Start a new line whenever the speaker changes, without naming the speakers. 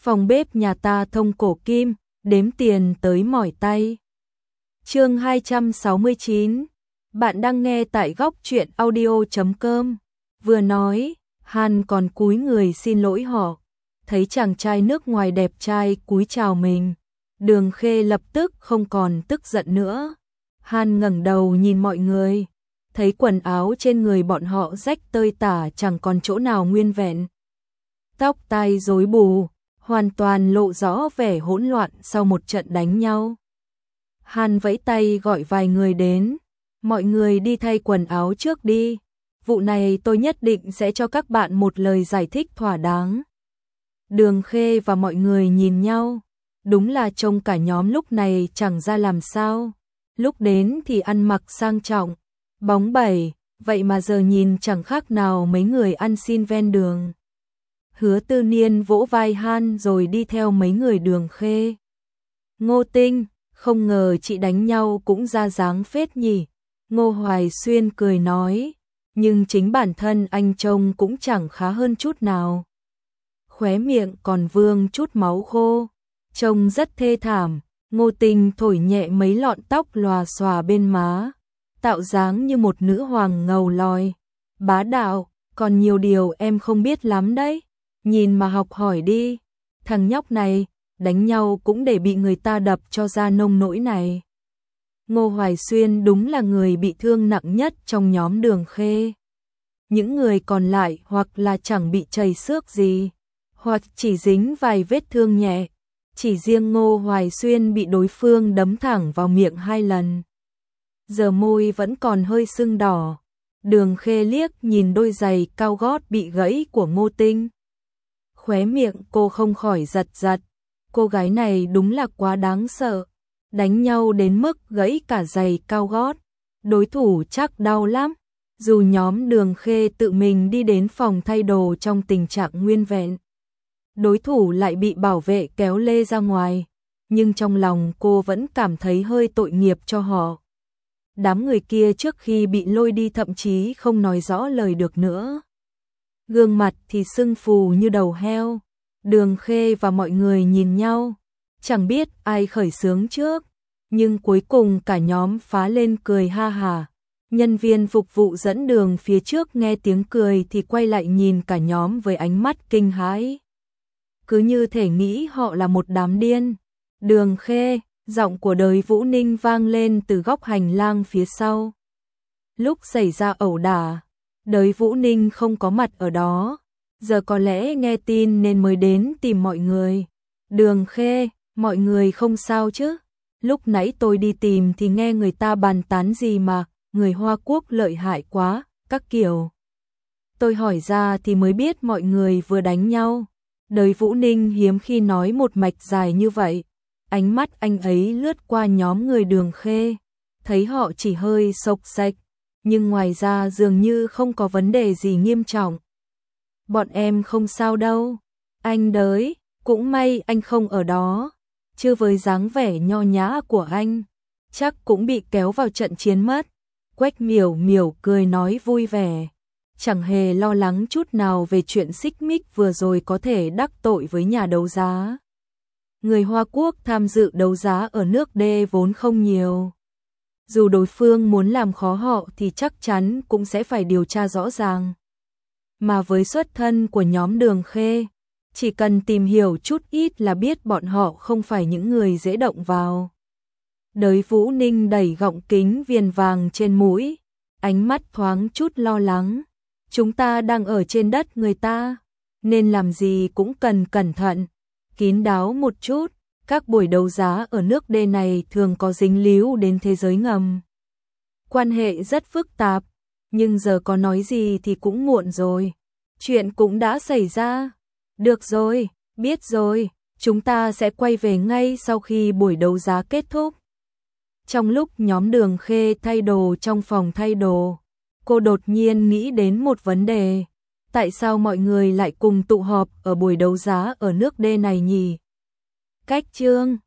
Phòng bếp nhà ta thông cổ kim, đếm tiền tới mỏi tay. Chương 269. Bạn đang nghe tại góc truyện audio.com. Vừa nói, Hàn còn cúi người xin lỗi họ. Thấy chàng trai nước ngoài đẹp trai cúi chào mình, Đường Khê lập tức không còn tức giận nữa. Hàn ngẩng đầu nhìn mọi người, thấy quần áo trên người bọn họ rách tơi tả, chẳng còn chỗ nào nguyên vẹn. Tóc tai rối bù, hoàn toàn lộ rõ vẻ hỗn loạn sau một trận đánh nhau. Hàn vẫy tay gọi vài người đến, mọi người đi thay quần áo trước đi. Vụ này tôi nhất định sẽ cho các bạn một lời giải thích thỏa đáng. Đường Khê và mọi người nhìn nhau, đúng là trông cả nhóm lúc này chẳng ra làm sao. Lúc đến thì ăn mặc sang trọng, bóng bẩy, vậy mà giờ nhìn chẳng khác nào mấy người ăn xin ven đường. Hứa Tư Niên vỗ vai Han rồi đi theo mấy người Đường Khê. Ngô Tinh, không ngờ chị đánh nhau cũng ra dáng phết nhỉ. Ngô Hoài Xuyên cười nói, nhưng chính bản thân anh trông cũng chẳng khá hơn chút nào. Khóe miệng còn vương chút máu khô, trông rất thê thảm. Ngô Tinh thổi nhẹ mấy lọn tóc lòa xòa bên má, tạo dáng như một nữ hoàng ngầu lòi. Bá đạo, còn nhiều điều em không biết lắm đấy. Nhìn mà học hỏi đi, thằng nhóc này, đánh nhau cũng để bị người ta đập cho ra nông nỗi này. Ngô Hoài Xuyên đúng là người bị thương nặng nhất trong nhóm Đường Khê. Những người còn lại hoặc là chẳng bị chảy xước gì, hoặc chỉ dính vài vết thương nhẹ. Chỉ riêng Ngô Hoài Xuyên bị đối phương đấm thẳng vào miệng 2 lần. Giờ môi vẫn còn hơi sưng đỏ. Đường Khê liếc nhìn đôi giày cao gót bị gãy của Ngô Tinh. Khóe miệng cô không khỏi giật giật. Cô gái này đúng là quá đáng sợ. Đánh nhau đến mức gãy cả giày cao gót. Đối thủ chắc đau lắm. Dù nhóm Đường Khê tự mình đi đến phòng thay đồ trong tình trạng nguyên vẹn, đối thủ lại bị bảo vệ kéo lê ra ngoài. Nhưng trong lòng cô vẫn cảm thấy hơi tội nghiệp cho họ. Đám người kia trước khi bị lôi đi thậm chí không nói rõ lời được nữa. Gương mặt thì sưng phù như đầu heo. Đường Khê và mọi người nhìn nhau, chẳng biết ai khởi xướng trước, nhưng cuối cùng cả nhóm phá lên cười ha hả. Nhân viên phục vụ dẫn đường phía trước nghe tiếng cười thì quay lại nhìn cả nhóm với ánh mắt kinh hãi. Cứ như thể nghĩ họ là một đám điên. Đường Khê, giọng của Đới Vũ Ninh vang lên từ góc hành lang phía sau. Lúc xảy ra ẩu đả, Đới Vũ Ninh không có mặt ở đó, giờ có lẽ nghe tin nên mới đến tìm mọi người. Đường Khê, mọi người không sao chứ? Lúc nãy tôi đi tìm thì nghe người ta bàn tán gì mà, người Hoa Quốc lợi hại quá, các kiểu. Tôi hỏi ra thì mới biết mọi người vừa đánh nhau. Đới Vũ Ninh hiếm khi nói một mạch dài như vậy. Ánh mắt anh ấy lướt qua nhóm người Đường Khê, thấy họ chỉ hơi xộc xệch, nhưng ngoài ra dường như không có vấn đề gì nghiêm trọng. Bọn em không sao đâu. Anh Đới, cũng may anh không ở đó, chứ với dáng vẻ nho nhã của anh, chắc cũng bị kéo vào trận chiến mất. Quách Miểu Miểu cười nói vui vẻ, chẳng hề lo lắng chút nào về chuyện xích mích vừa rồi có thể đắc tội với nhà đấu giá. Người Hoa Quốc tham dự đấu giá ở nước D vốn không nhiều. Dù đối phương muốn làm khó họ thì chắc chắn cũng sẽ phải điều tra rõ ràng. Mà với xuất thân của nhóm Đường Khê, chỉ cần tìm hiểu chút ít là biết bọn họ không phải những người dễ động vào. Đới Vũ Ninh đẩy gọng kính viền vàng trên mũi, ánh mắt thoáng chút lo lắng. Chúng ta đang ở trên đất người ta, nên làm gì cũng cần cẩn thận, kín đáo một chút. Các buổi đấu giá ở nước D này thường có dính líu đến thế giới ngầm. Quan hệ rất phức tạp, nhưng giờ có nói gì thì cũng muộn rồi. Chuyện cũng đã xảy ra. Được rồi, biết rồi, chúng ta sẽ quay về ngay sau khi buổi đấu giá kết thúc. Trong lúc nhóm Đường Khê thay đồ trong phòng thay đồ, cô đột nhiên nghĩ đến một vấn đề. Tại sao mọi người lại cùng tụ họp ở buổi đấu giá ở nước D này nhỉ? Cách chương